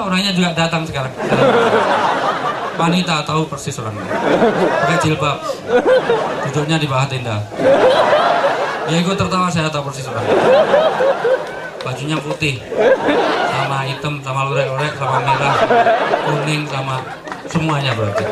orangnya juga datang sekarang. Wanita tahu persis orangnya. Pakai jilbab, duduknya di bawah tenda. Ya ikut tertawa, saya tahu persis orangnya. Bajunya putih, sama hitam, sama lorek-lorek, sama merah, kuning, sama semuanya berarti.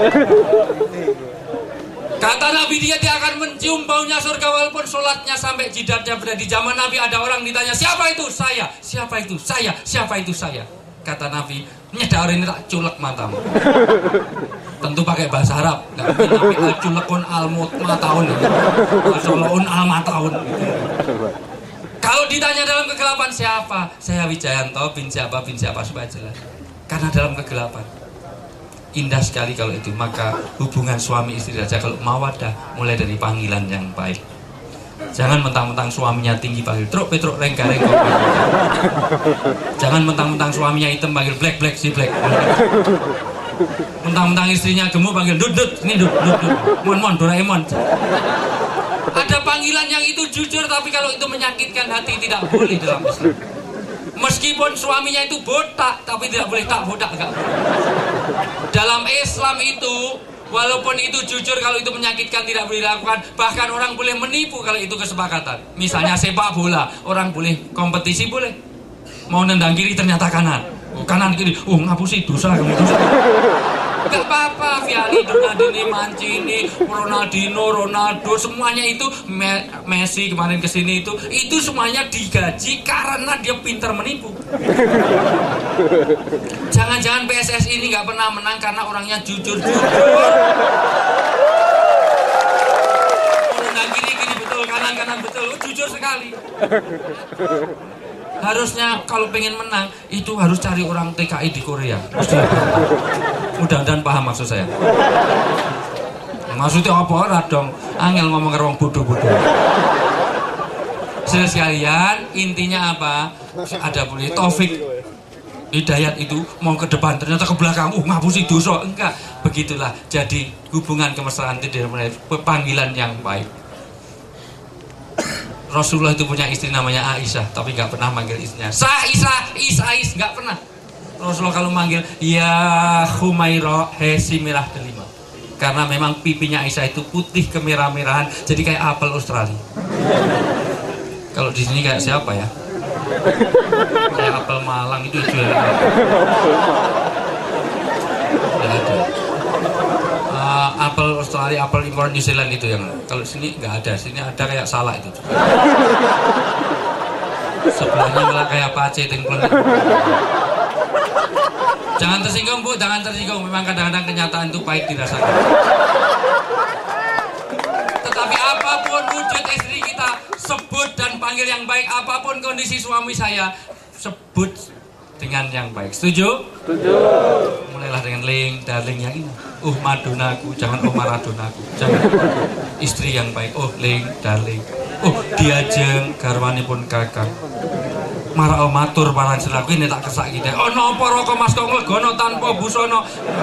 Kata Nabi dia akan mencium baunya surga walaupun sholatnya sampai jidatnya berada. Di zaman Nabi ada orang ditanya, siapa itu? Saya. Siapa itu? Saya. Siapa itu? Saya. Kata Nabi, nyedak ini tak culek matamu. Tentu pakai bahasa Arab. Gak mungkin Nabi al-culekun al-mataun. Al-culekun al-mataun. Kalau ditanya dalam kegelapan siapa? Saya Wijayanto bin siapa supaya jelas. Karena dalam kegelapan indah sekali kalau itu. Maka hubungan suami istri saja kalau mawaddah mulai dari panggilan yang baik. Jangan mentang-mentang suaminya tinggi panggil truk petruk rengga-rengga. Jangan mentang-mentang suaminya hitam panggil black si black. Mentang-mentang istrinya gemuk panggil dut ini dut mon Doraemon. Ada panggilan yang itu jujur, tapi kalau itu menyakitkan hati tidak boleh dalam Islam. Meskipun suaminya itu botak, tapi tidak boleh tak botak, enggak. Dalam Islam itu, walaupun itu jujur, kalau itu menyakitkan tidak boleh dilakukan. Bahkan orang boleh menipu kalau itu kesepakatan. Misalnya sepak bola, orang boleh kompetisi boleh. Mau nendang kiri ternyata kanan. Kanan kiri, ngapusi dosa kamu dosa. Gak apa-apa, Viali, Donadini, Mancini, Ronaldo, semuanya itu Messi kemarin kesini itu semuanya digaji karena dia pintar menipu. Jangan-jangan PSSI ini gak pernah menang karena orangnya jujur. Nendang kiri betul, kanan betul, jujur sekali. Harusnya kalau pengen menang itu harus cari orang TKI di Korea. Mudah-mudahan paham maksud saya. Maksudnya apa ora dong? Angel ngomong ke orang bodoh-bodoh. Sekalian intinya apa? Ada boleh taufik hidayat itu mau ke depan ternyata ke belakang. Ngapusi dosa. Enggak. Begitulah. Jadi hubungan kemesraan itu dari panggilan yang baik. Rasulullah itu punya istri namanya Aisyah, tapi nggak pernah manggil istrinya Is, nggak pernah. Rasulullah kalau manggil ya Humaira Hesimirah delima, karena memang pipinya Aisyah itu putih kemerah-merahan, jadi kayak apel Australia. Kalau di sini kayak siapa ya? Kayak apel Malang itu jual. Apel Australia, apel impor New Zealand itu yang kalau sini nggak ada, sini ada kayak salak itu. Sebelahnya malah kayak pace tingkleng. Jangan tersinggung Bu, jangan tersinggung. Memang kadang-kadang kenyataan itu pahit dirasakan. Tetapi apapun wujud istri kita, sebut dan panggil yang baik. Apapun kondisi suami saya, sebut dengan yang baik. Setuju? Setuju. Mulailah dengan ling, darling yang ini. Madonaku, jangan Maradonaku. Jangan istri yang baik. Ling, darling. Diajeng garwanipun kakang. Marah matur parang selaku ini tak kesak kita. Napa roko Mas kok nglegono tanpa busana.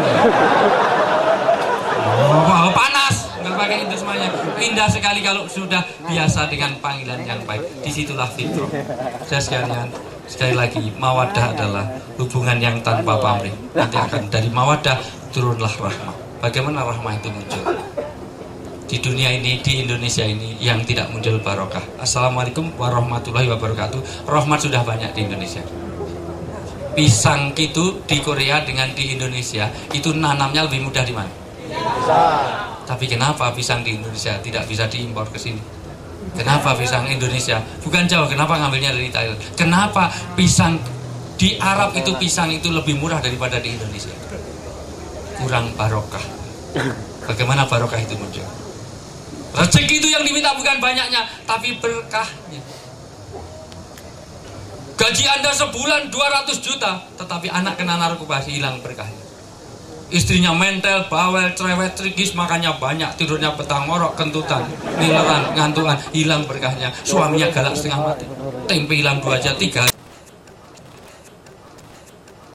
Panas. Enggak pakai itu semuanya. Indah sekali kalau sudah biasa dengan panggilan yang baik. Disitulah fitrah. Saya sekali lagi, mawaddah adalah hubungan yang tanpa pamrih. Nanti akan dari mawaddah turunlah rahmah. Bagaimana rahmah itu muncul? Di dunia ini, di Indonesia ini yang tidak muncul barokah. Assalamualaikum warahmatullahi wabarakatuh. Rahmat sudah banyak di Indonesia. Pisang itu di Korea dengan di Indonesia itu nanamnya lebih mudah di mana? Tapi kenapa pisang di Indonesia tidak bisa diimpor ke sini? Kenapa pisang Indonesia? Bukan jauh, kenapa ngambilnya dari Thailand? Kenapa pisang di Arab itu pisang itu lebih murah daripada di Indonesia? Kurang barokah. Bagaimana barokah itu muncul? Rezeki itu yang diminta bukan banyaknya, tapi berkahnya. Gaji Anda sebulan 200 juta, tetapi anak kena narkoba hilang berkahnya. Istrinya mentel, bawel, cerewet, trigis, makannya banyak, tidurnya petang, ngorok, kentutan, nileran, ngantuan, hilang berkahnya. Suaminya galak setengah mati, tempe hilang 2 aja 3.